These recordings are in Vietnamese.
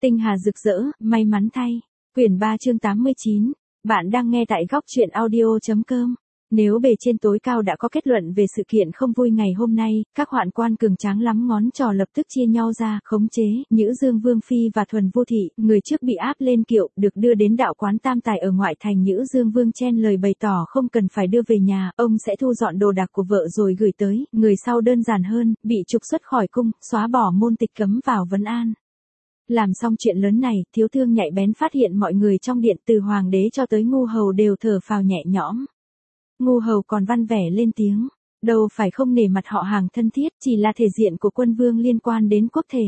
Tinh hà rực rỡ, may mắn thay. Quyển 3 chương 89. Bạn đang nghe tại góc truyện audio.com. Nếu bề trên tối cao đã có kết luận về sự kiện không vui ngày hôm nay, các hoạn quan cường tráng lắm ngón trò lập tức chia nhau ra, khống chế, Nhữ Dương Vương Phi và Thuần Vô Thị, người trước bị áp lên kiệu, được đưa đến đạo quán Tam Tài ở ngoại thành. Nhữ Dương Vương chen lời bày tỏ không cần phải đưa về nhà, ông sẽ thu dọn đồ đạc của vợ rồi gửi tới, người sau đơn giản hơn, bị trục xuất khỏi cung, xóa bỏ môn tịch cấm vào vấn an. Làm xong chuyện lớn này, Thiếu Thương nhạy bén phát hiện mọi người trong điện từ hoàng đế cho tới ngu hầu đều thở phào nhẹ nhõm. Ngu hầu còn văn vẻ lên tiếng, đâu phải không nể mặt họ hàng thân thiết, chỉ là thể diện của quân vương liên quan đến quốc thể.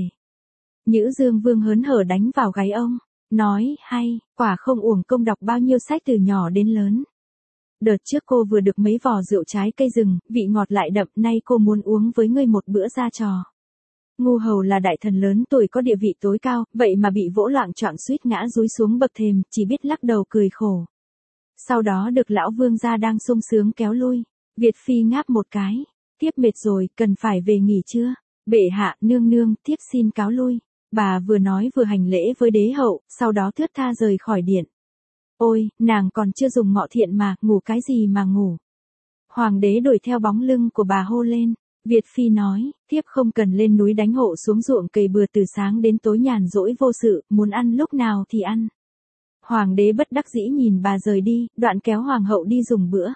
Nhữ Dương Vương hớn hở đánh vào gáy ông, nói, hay, quả không uổng công đọc bao nhiêu sách từ nhỏ đến lớn. Đợt trước cô vừa được mấy vò rượu trái cây rừng, vị ngọt lại đậm, nay cô muốn uống với ngươi một bữa ra trò. Ngu hầu là đại thần lớn tuổi có địa vị tối cao, vậy mà bị vỗ loạng choạng suýt ngã dúi xuống bậc thềm, chỉ biết lắc đầu cười khổ. Sau đó được lão vương gia đang sung sướng kéo lui. Việt Phi ngáp một cái. Tiếp mệt rồi, cần phải về nghỉ chưa? Bệ hạ, nương nương, tiếp xin cáo lui. Bà vừa nói vừa hành lễ với đế hậu, sau đó thướt tha rời khỏi điện. Ôi, nàng còn chưa dùng ngọ thiện mà, ngủ cái gì mà ngủ? Hoàng đế đuổi theo bóng lưng của bà hô lên. Việt Phi nói, thiếp không cần lên núi đánh hộ xuống ruộng cày bừa từ sáng đến tối nhàn rỗi vô sự, muốn ăn lúc nào thì ăn. Hoàng đế bất đắc dĩ nhìn bà rời đi, đoạn kéo hoàng hậu đi dùng bữa.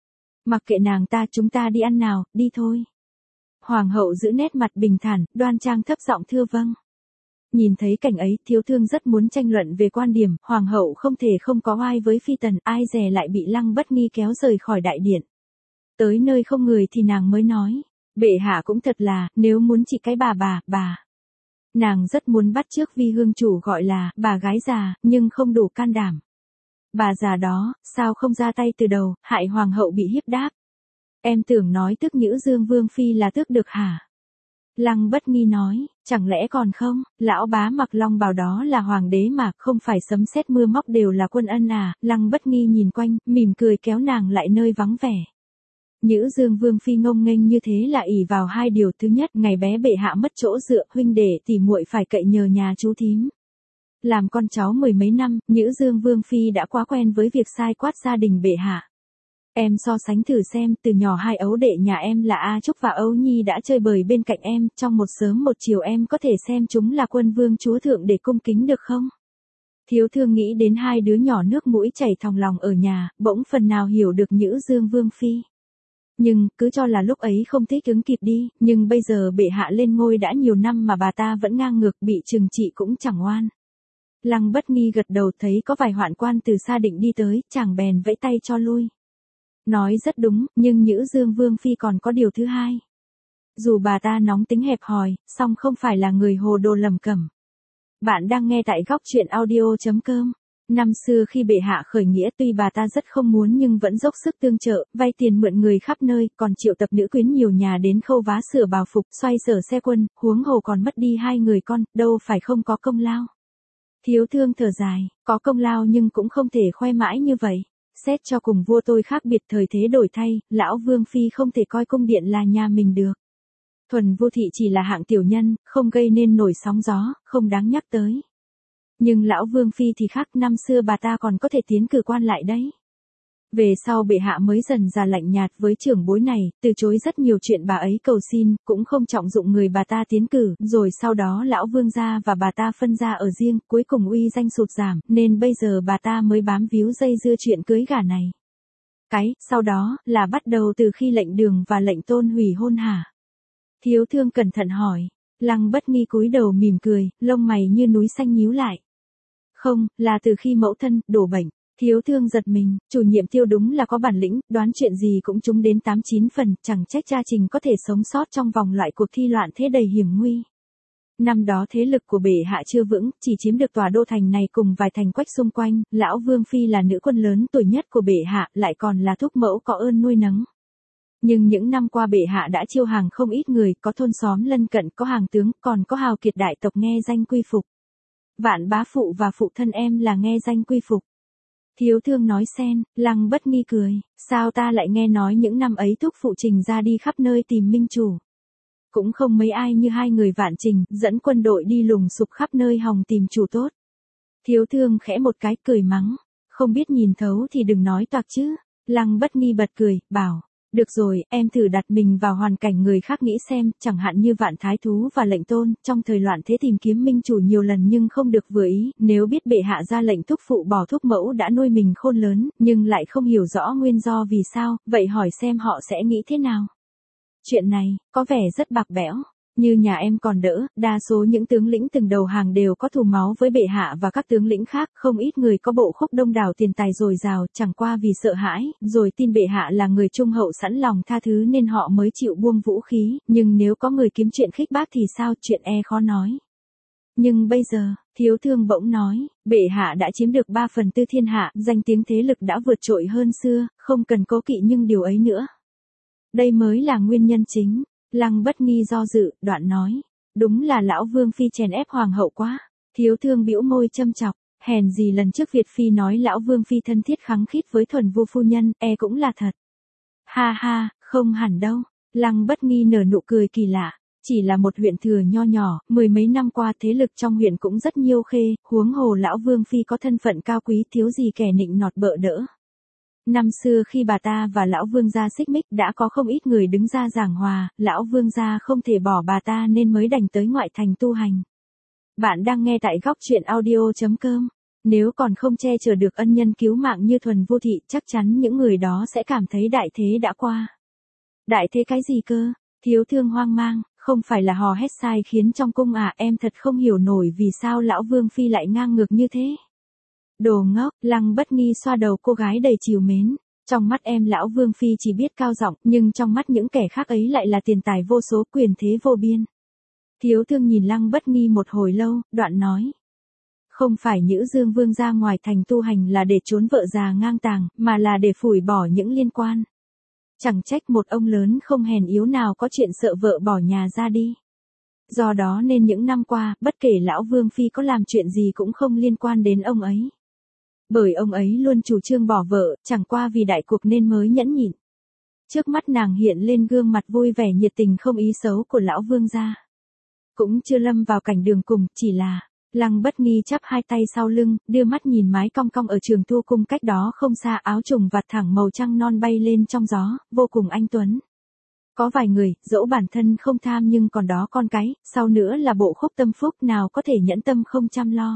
Mặc kệ nàng ta, chúng ta đi ăn nào, đi thôi. Hoàng hậu giữ nét mặt bình thản, đoan trang thấp giọng thưa vâng. Nhìn thấy cảnh ấy, Thiếu Thương rất muốn tranh luận về quan điểm, hoàng hậu không thể không có oai với phi tần, ai dè lại bị Lăng Bất Nghi kéo rời khỏi đại điện. Tới nơi không người thì nàng mới nói, bệ hạ cũng thật là, nếu muốn trị cái bà. Nàng rất muốn bắt chước Vi Hương chủ gọi là bà gái già, nhưng không đủ can đảm. Bà già đó, sao không ra tay từ đầu, hại hoàng hậu bị hiếp đáp. Em tưởng nói tức Nhữ Dương Vương Phi là tước được hả? Lăng Bất Nghi nói, chẳng lẽ còn không, lão bá mặc long bào đó là hoàng đế mà, không phải sấm sét mưa móc đều là quân ân à? Lăng Bất Nghi nhìn quanh, mỉm cười kéo nàng lại nơi vắng vẻ. Nhữ Dương Vương Phi ngông nghênh như thế là ỷ vào hai điều. Thứ nhất, ngày bé bệ hạ mất chỗ dựa, huynh đệ tỉ muội phải cậy nhờ nhà chú thím. Làm con cháu mười mấy năm, Nhữ Dương Vương Phi đã quá quen với việc sai quát gia đình bệ hạ. Em so sánh thử xem, từ nhỏ hai ấu đệ nhà em là A Trúc và Âu Nhi đã chơi bời bên cạnh em, trong một sớm một chiều em có thể xem chúng là quân vương chúa thượng để cung kính được không? Thiếu Thương nghĩ đến hai đứa nhỏ nước mũi chảy thòng lòng ở nhà, bỗng phần nào hiểu được Nhữ Dương Vương Phi. Nhưng, cứ cho là lúc ấy không thích ứng kịp đi, nhưng bây giờ bệ hạ lên ngôi đã nhiều năm mà bà ta vẫn ngang ngược, bị trừng trị cũng chẳng oan. Lăng Bất Nghi gật đầu, thấy có vài hoạn quan từ xa định đi tới, chàng bèn vẫy tay cho lui. Nói rất đúng, nhưng Nhữ Dương Vương Phi còn có điều thứ hai. Dù bà ta nóng tính hẹp hòi, song không phải là người hồ đồ lầm cẩm. Bạn đang nghe tại góc truyện audio.com. Năm xưa khi bệ hạ khởi nghĩa, tuy bà ta rất không muốn nhưng vẫn dốc sức tương trợ, vay tiền mượn người khắp nơi, còn triệu tập nữ quyến nhiều nhà đến khâu vá sửa bào phục, xoay sở xe quân, huống hồ còn mất đi hai người con, đâu phải không có công lao. Thiếu Thương thở dài, có công lao nhưng cũng không thể khoe mãi như vậy. Xét cho cùng vua tôi khác biệt, thời thế đổi thay, lão Vương Phi không thể coi cung điện là nhà mình được. Thuần Vô Thị chỉ là hạng tiểu nhân, không gây nên nổi sóng gió, không đáng nhắc tới. Nhưng lão Vương Phi thì khác, năm xưa bà ta còn có thể tiến cử quan lại đấy. Về sau bệ hạ mới dần ra lạnh nhạt với trưởng bối này, từ chối rất nhiều chuyện bà ấy cầu xin, cũng không trọng dụng người bà ta tiến cử, rồi sau đó lão Vương gia và bà ta phân ra ở riêng, cuối cùng uy danh sụt giảm, nên bây giờ bà ta mới bám víu dây dưa chuyện cưới gả này. Sau đó, là bắt đầu từ khi lệnh Đường và lệnh Tôn hủy hôn hả? Thiếu Thương cẩn thận hỏi. Lăng Bất Nghi cúi đầu mỉm cười, lông mày như núi xanh nhíu lại. Không, là từ khi mẫu thân đổ bệnh. Thiếu Thương giật mình, chủ nhiệm Tiêu đúng là có bản lĩnh, đoán chuyện gì cũng trúng đến 8-9 phần, chẳng trách cha Trình có thể sống sót trong vòng loại cuộc thi loạn thế đầy hiểm nguy. Năm đó thế lực của bệ hạ chưa vững, chỉ chiếm được tòa đô thành này cùng vài thành quách xung quanh, lão Vương Phi là nữ quân lớn tuổi nhất của bệ hạ, lại còn là thúc mẫu có ơn nuôi nấng. Nhưng những năm qua bệ hạ đã chiêu hàng không ít người, có thôn xóm lân cận, có hàng tướng, còn có hào kiệt đại tộc nghe danh quy phục. Vạn bá phụ và phụ thân em là nghe danh quy phục. Thiếu Thương nói xen, Lăng Bất Nghi cười, sao ta lại nghe nói những năm ấy thúc phụ Trình ra đi khắp nơi tìm minh chủ. cũng không mấy ai như hai người Vạn Trình, dẫn quân đội đi lùng sục khắp nơi hòng tìm chủ tốt. Thiếu thương khẽ một cái cười mắng, không biết nhìn thấu thì đừng nói toạc chứ. Lăng Bất Nghi bật cười, bảo, được rồi, em thử đặt mình vào hoàn cảnh người khác nghĩ xem, chẳng hạn như Vạn Thái Thú và Lệnh Tôn, trong thời loạn thế tìm kiếm minh chủ nhiều lần nhưng không được vừa ý, nếu biết bệ hạ ra lệnh thúc phụ bỏ thúc mẫu đã nuôi mình khôn lớn, nhưng lại không hiểu rõ nguyên do vì sao, vậy hỏi xem họ sẽ nghĩ thế nào. Chuyện này, có vẻ rất bạc bẽo. Như nhà em còn đỡ, đa số những tướng lĩnh từng đầu hàng đều có thù máu với bệ hạ và các tướng lĩnh khác, không ít người có bộ khúc đông đảo tiền tài dồi dào, chẳng qua vì sợ hãi, rồi tin bệ hạ là người trung hậu sẵn lòng tha thứ nên họ mới chịu buông vũ khí, nhưng nếu có người kiếm chuyện khích bác thì sao, chuyện khó nói. Nhưng bây giờ, thiếu thương bỗng nói, bệ hạ đã chiếm được 3/4 thiên hạ, danh tiếng thế lực đã vượt trội hơn xưa, không cần cố kỵ nhưng điều ấy nữa. Đây mới là nguyên nhân chính. Lăng Bất Nghi do dự, đoạn nói, đúng là lão Vương Phi chèn ép hoàng hậu quá. Thiếu thương bĩu môi châm chọc, hèn gì lần trước Việt Phi nói lão Vương Phi thân thiết khăng khít với Thuần Vu phu nhân, cũng là thật. Ha ha, không hẳn đâu. Lăng Bất Nghi nở nụ cười kỳ lạ, chỉ là một huyện thừa nho nhỏ, mười mấy năm qua thế lực trong huyện cũng rất nhiêu khê, huống hồ lão Vương Phi có thân phận cao quý thiếu gì kẻ nịnh nọt bợ đỡ. Năm xưa khi bà ta và lão vương gia xích mích đã có không ít người đứng ra giảng hòa, lão vương gia không thể bỏ bà ta nên mới đành tới ngoại thành tu hành. Bạn đang nghe tại góc truyện audio.com. Nếu còn không che chở được ân nhân cứu mạng như Thuần Vu thị, chắc chắn những người đó sẽ cảm thấy đại thế đã qua. Đại thế cái gì cơ? Thiếu thương hoang mang, không phải là hò hét sai khiến trong cung à, em thật không hiểu nổi vì sao lão Vương Phi lại ngang ngược như thế. Đồ ngốc, Lăng Bất Nghi xoa đầu cô gái đầy trìu mến. Trong mắt em lão Vương Phi chỉ biết cao giọng, nhưng trong mắt những kẻ khác ấy lại là tiền tài vô số, quyền thế vô biên. Thiếu thương nhìn Lăng Bất Nghi một hồi lâu, đoạn nói. Không phải Nhữ Dương Vương ra ngoài thành tu hành là để trốn vợ già ngang tàng, mà là để phủi bỏ những liên quan. Chẳng trách một ông lớn không hèn yếu nào có chuyện sợ vợ bỏ nhà ra đi. Do đó nên những năm qua, bất kể lão Vương Phi có làm chuyện gì cũng không liên quan đến ông ấy. Bởi ông ấy luôn chủ trương bỏ vợ, chẳng qua vì đại cuộc nên mới nhẫn nhịn. Trước mắt nàng hiện lên gương mặt vui vẻ nhiệt tình không ý xấu của lão Vương gia. Cũng chưa lâm vào cảnh đường cùng, chỉ là, Lăng Bất Nghi chắp hai tay sau lưng, đưa mắt nhìn mái cong cong ở Trường Thu Cung cách đó không xa, áo trùng vạt thẳng màu trăng non bay lên trong gió, vô cùng anh tuấn. Có vài người, dẫu bản thân không tham nhưng còn đó con cái, sau nữa là bộ khúc tâm phúc nào có thể nhẫn tâm không chăm lo.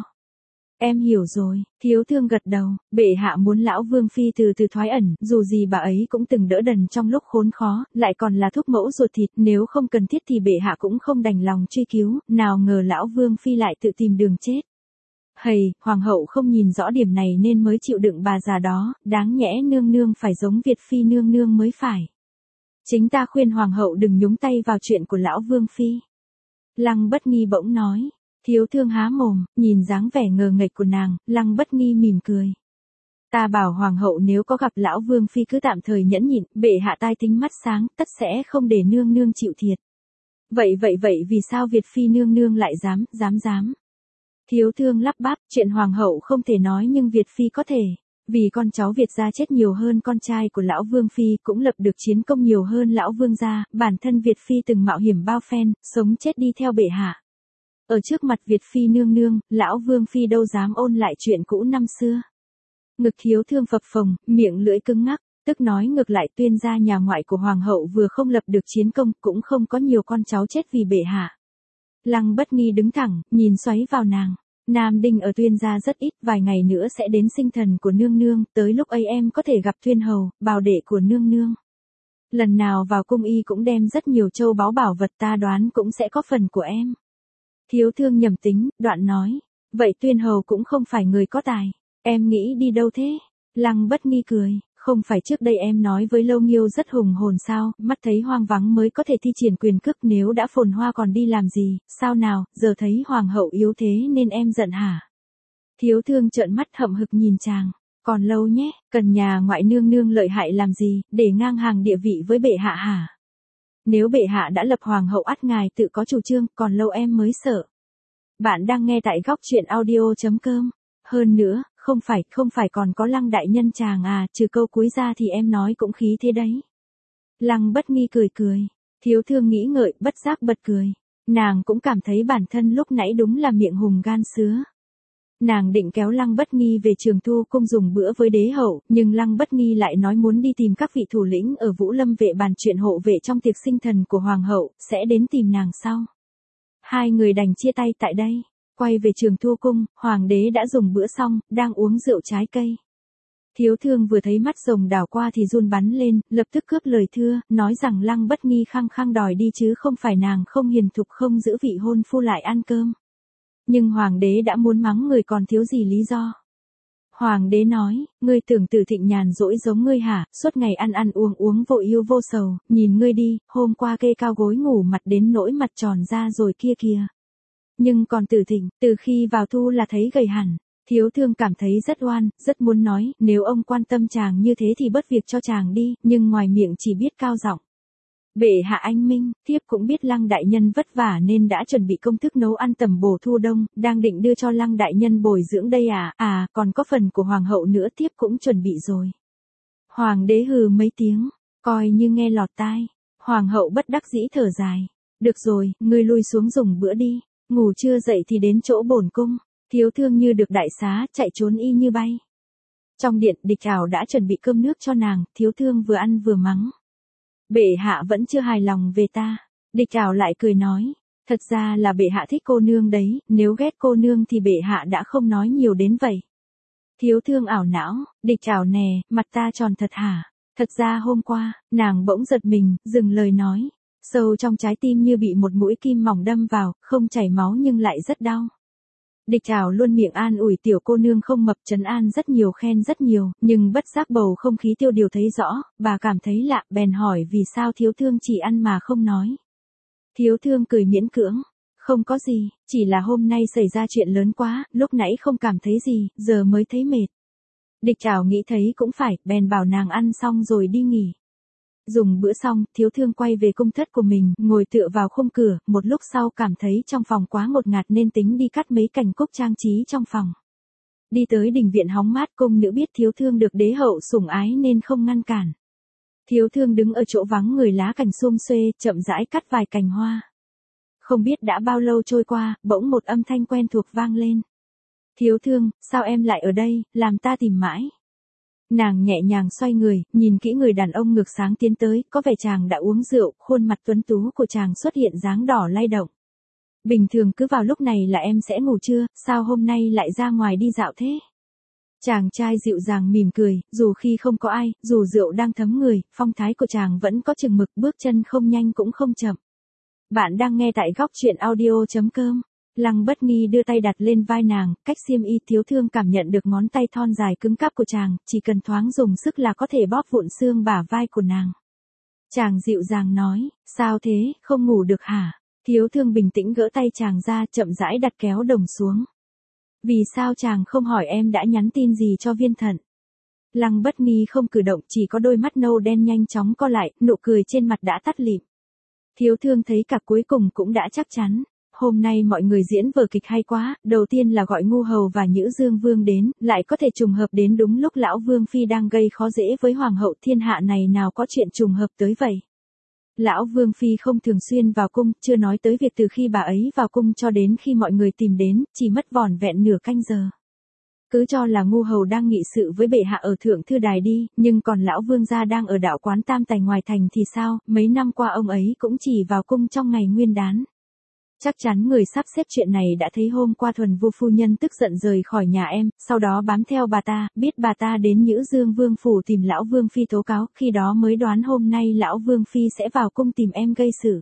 Em hiểu rồi, thiếu thương gật đầu, bệ hạ muốn lão Vương Phi từ từ thoái ẩn, dù gì bà ấy cũng từng đỡ đần trong lúc khốn khó, lại còn là thúc mẫu ruột thịt, nếu không cần thiết thì bệ hạ cũng không đành lòng truy cứu, nào ngờ lão Vương Phi lại tự tìm đường chết. Hầy, hoàng hậu không nhìn rõ điểm này nên mới chịu đựng bà già đó, đáng nhẽ nương nương phải giống Việt Phi nương nương mới phải. Chính ta khuyên hoàng hậu đừng nhúng tay vào chuyện của lão Vương Phi. Lăng Bất Nghi bỗng nói. Thiếu thương há mồm, nhìn dáng vẻ ngờ nghệch của nàng, Lăng Bất Nghi mỉm cười. Ta bảo hoàng hậu nếu có gặp lão Vương Phi cứ tạm thời nhẫn nhịn, bệ hạ tai tính mắt sáng, tất sẽ không để nương nương chịu thiệt. Vậy vì sao Việt Phi nương nương lại dám? Thiếu thương lắp bắp, chuyện hoàng hậu không thể nói nhưng Việt Phi có thể. Vì con cháu Việt gia chết nhiều hơn con trai của lão Vương Phi, cũng lập được chiến công nhiều hơn lão Vương gia, bản thân Việt Phi từng mạo hiểm bao phen, sống chết đi theo bệ hạ. Ở trước mặt Việt Phi nương nương, lão Vương Phi đâu dám ôn lại chuyện cũ năm xưa. Ngực thiếu thương phập phồng, miệng lưỡi cứng ngắc, tức nói ngược lại tuyên gia nhà ngoại của hoàng hậu vừa không lập được chiến công, cũng không có nhiều con cháu chết vì bệ hạ. Lăng Bất Nghi đứng thẳng, nhìn xoáy vào nàng. Nam đinh ở tuyên gia rất ít, vài ngày nữa sẽ đến sinh thần của nương nương, tới lúc ấy em có thể gặp tuyên hầu, bào đệ của nương nương. Lần nào vào cung y cũng đem rất nhiều châu báu bảo vật, ta đoán cũng sẽ có phần của em. Thiếu thương nhầm tính, đoạn nói, vậy tuyên hầu cũng không phải người có tài, em nghĩ đi đâu thế? Lăng Bất Nghi cười, không phải trước đây em nói với Lâu Nghiêu rất hùng hồn sao, mắt thấy hoang vắng mới có thể thi triển quyền cước, nếu đã phồn hoa còn đi làm gì, sao nào, giờ thấy hoàng hậu yếu thế nên em giận hả? Thiếu thương trợn mắt hậm hực nhìn chàng, còn lâu nhé, cần nhà ngoại nương nương lợi hại làm gì, để ngang hàng địa vị với bệ hạ hả? Nếu bệ hạ đã lập hoàng hậu ắt ngài tự có chủ trương, còn lâu em mới sợ. Bạn đang nghe tại góc truyện audio.com. Hơn nữa, không phải còn có Lăng đại nhân chàng à, trừ câu cuối ra thì em nói cũng khí thế đấy. Lăng Bất Nghi cười. Thiếu thương nghĩ ngợi, bất giác bật cười. Nàng cũng cảm thấy bản thân lúc nãy đúng là miệng hùng gan sứa. Nàng định kéo Lăng Bất Nghi về Trường Thu cung dùng bữa với đế hậu, nhưng Lăng Bất Nghi lại nói muốn đi tìm các vị thủ lĩnh ở Vũ Lâm vệ bàn chuyện hộ vệ trong tiệc sinh thần của hoàng hậu, sẽ đến tìm nàng sau. Hai người đành chia tay tại đây. Quay về Trường Thu cung, hoàng đế đã dùng bữa xong, đang uống rượu trái cây. Thiếu thương vừa thấy mắt rồng đảo qua thì run bắn lên, lập tức cướp lời thưa, nói rằng Lăng Bất Nghi khăng khăng đòi đi chứ không phải nàng không hiền thục không giữ vị hôn phu lại ăn cơm. Nhưng hoàng đế đã muốn mắng người còn thiếu gì lý do. Hoàng đế nói, ngươi tưởng Từ Thịnh nhàn rỗi giống ngươi hả, suốt ngày ăn ăn uống uống vô yêu vô sầu, nhìn ngươi đi, hôm qua kê cao gối ngủ mặt đến nỗi mặt tròn ra rồi kia kìa. Nhưng còn Từ Thịnh, từ khi vào thu là thấy gầy hẳn. Thiếu thương cảm thấy rất oan, rất muốn nói, nếu ông quan tâm chàng như thế thì bớt việc cho chàng đi, nhưng ngoài miệng chỉ biết cao giọng. Bệ hạ anh minh, thiếp cũng biết Lăng đại nhân vất vả nên đã chuẩn bị công thức nấu ăn tầm bổ thu đông, đang định đưa cho Lăng đại nhân bồi dưỡng đây à, còn có phần của hoàng hậu nữa thiếp cũng chuẩn bị rồi. Hoàng đế hừ mấy tiếng, coi như nghe lọt tai. Hoàng hậu bất đắc dĩ thở dài. Được rồi, ngươi lui xuống dùng bữa đi, ngủ chưa dậy thì đến chỗ bổn cung. Thiếu thương như được đại xá, chạy trốn y như bay. Trong điện, Địch Trảo đã chuẩn bị cơm nước cho nàng, thiếu thương vừa ăn vừa mắng. Bệ hạ vẫn chưa hài lòng về ta. Địch Trảo lại cười nói, thật ra là bệ hạ thích cô nương đấy, nếu ghét cô nương thì bệ hạ đã không nói nhiều đến vậy. Thiếu thương ảo não, Địch Trảo nè, mặt ta tròn thật hả? Thật ra hôm qua, nàng bỗng giật mình, dừng lời nói. Sâu trong trái tim như bị một mũi kim mỏng đâm vào, không chảy máu nhưng lại rất đau. Địch Trảo luôn miệng an ủi tiểu cô nương không mập, trấn an rất nhiều, khen rất nhiều, nhưng bất giác bầu không khí tiêu điều thấy rõ, bà cảm thấy lạ, bèn hỏi vì sao thiếu thương chỉ ăn mà không nói. Thiếu thương cười miễn cưỡng, không có gì, chỉ là hôm nay xảy ra chuyện lớn quá, lúc nãy không cảm thấy gì, giờ mới thấy mệt. Địch Trảo nghĩ thấy cũng phải, bèn bảo nàng ăn xong rồi đi nghỉ. Dùng bữa xong, thiếu thương quay về cung thất của mình, ngồi tựa vào khung cửa, một lúc sau cảm thấy trong phòng quá ngột ngạt nên tính đi cắt mấy cành cúc trang trí trong phòng. Đi tới đình viện hóng mát, cung nữ biết thiếu thương được đế hậu sủng ái nên không ngăn cản. Thiếu thương đứng ở chỗ vắng người lá cành xum xuê, chậm rãi cắt vài cành hoa. Không biết đã bao lâu trôi qua, bỗng một âm thanh quen thuộc vang lên. Thiếu thương, sao em lại ở đây, làm ta tìm mãi. Nàng nhẹ nhàng xoay người, nhìn kỹ người đàn ông ngược sáng tiến tới, có vẻ chàng đã uống rượu, khuôn mặt tuấn tú của chàng xuất hiện dáng đỏ lay động. Bình thường cứ vào lúc này là em sẽ ngủ trưa, sao hôm nay lại ra ngoài đi dạo thế? Chàng trai dịu dàng mỉm cười, dù khi không có ai, dù rượu đang thấm người, phong thái của chàng vẫn có chừng mực, bước chân không nhanh cũng không chậm. Bạn đang nghe tại góc truyện audio.com. Lăng Bất Nghi đưa tay đặt lên vai nàng, cách xiêm y, thiếu thương cảm nhận được ngón tay thon dài cứng cáp của chàng, chỉ cần thoáng dùng sức là có thể bóp vụn xương bả vai của nàng. Chàng dịu dàng nói, sao thế, không ngủ được hả? Thiếu thương bình tĩnh gỡ tay chàng ra, chậm rãi đặt kéo đồng xuống. Vì sao chàng không hỏi em đã nhắn tin gì cho Viên Thận? Lăng Bất Nghi không cử động, chỉ có đôi mắt nâu đen nhanh chóng co lại, nụ cười trên mặt đã tắt lịm. Thiếu thương thấy cả cuối cùng cũng đã chắc chắn. Hôm nay mọi người diễn vở kịch hay quá, đầu tiên là gọi Ngu Hầu và Nhữ Dương Vương đến, lại có thể trùng hợp đến đúng lúc lão Vương Phi đang gây khó dễ với Hoàng hậu, thiên hạ này nào có chuyện trùng hợp tới vậy. Lão Vương Phi không thường xuyên vào cung, chưa nói tới việc từ khi bà ấy vào cung cho đến khi mọi người tìm đến, chỉ mất vỏn vẹn nửa canh giờ. Cứ cho là Ngu Hầu đang nghị sự với bệ hạ ở Thượng Thư Đài đi, nhưng còn lão Vương gia đang ở đạo quán Tam Tài ngoài thành thì sao, mấy năm qua ông ấy cũng chỉ vào cung trong ngày Nguyên Đán. Chắc chắn người sắp xếp chuyện này đã thấy hôm qua Thuần Vu phu nhân tức giận rời khỏi nhà em, sau đó bám theo bà ta, biết bà ta đến Nhữ Dương Vương phủ tìm lão Vương Phi tố cáo, khi đó mới đoán hôm nay lão Vương Phi sẽ vào cung tìm em gây sự.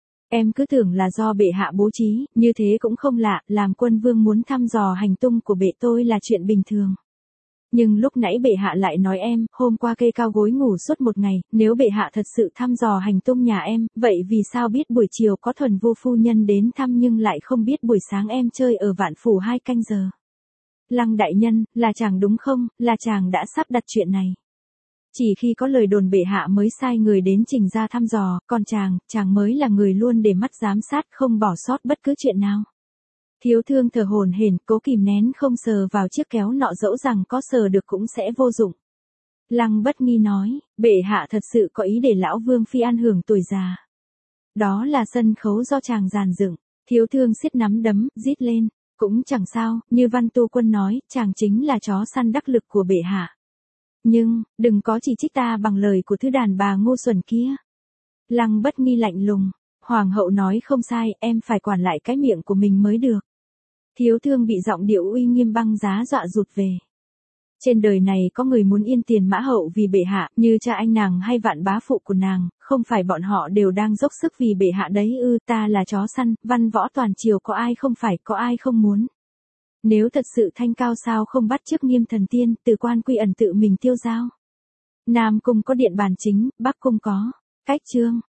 Em cứ tưởng là do bệ hạ bố trí, như thế cũng không lạ, làm quân vương muốn thăm dò hành tung của bệ tôi là chuyện bình thường. Nhưng lúc nãy bệ hạ lại nói em, hôm qua kê cao gối ngủ suốt một ngày, nếu bệ hạ thật sự thăm dò hành tung nhà em, vậy vì sao biết buổi chiều có Thuần Vu phu nhân đến thăm nhưng lại không biết buổi sáng em chơi ở Vạn Phủ 2 canh giờ? Lăng đại nhân, là chàng đúng không, là chàng đã sắp đặt chuyện này. Chỉ khi có lời đồn bệ hạ mới sai người đến trình ra thăm dò, còn chàng mới là người luôn để mắt giám sát không bỏ sót bất cứ chuyện nào. Thiếu thương thở hổn hển, cố kìm nén không sờ vào chiếc kéo nọ, dẫu rằng có sờ được cũng sẽ vô dụng. Lăng Bất Nghi nói, bệ hạ thật sự có ý để lão Vương Phi an hưởng tuổi già. Đó là sân khấu do chàng dàn dựng, Thiếu Thương siết nắm đấm, rít lên, cũng chẳng sao, như Văn Tu Quân nói, chàng chính là chó săn đắc lực của bệ hạ. Nhưng, đừng có chỉ trích ta bằng lời của thứ đàn bà ngu xuẩn kia. Lăng Bất Nghi lạnh lùng, Hoàng hậu nói không sai, em phải quản lại cái miệng của mình mới được. Thiếu Thương bị giọng điệu uy nghiêm băng giá dọa rụt về. Trên đời này có người muốn yên tiền mã hậu vì bệ hạ, như cha anh nàng hay vạn bá phụ của nàng, không phải bọn họ đều đang dốc sức vì bệ hạ đấy ư? Ta là chó săn, văn võ toàn triều có ai không phải, có ai không muốn. Nếu thật sự thanh cao sao không bắt chước Nghiêm Thần Tiên, Từ Quan Quy Ẩn tự mình tiêu dao. Nam cung có điện bàn chính, Bắc cung có cách chương.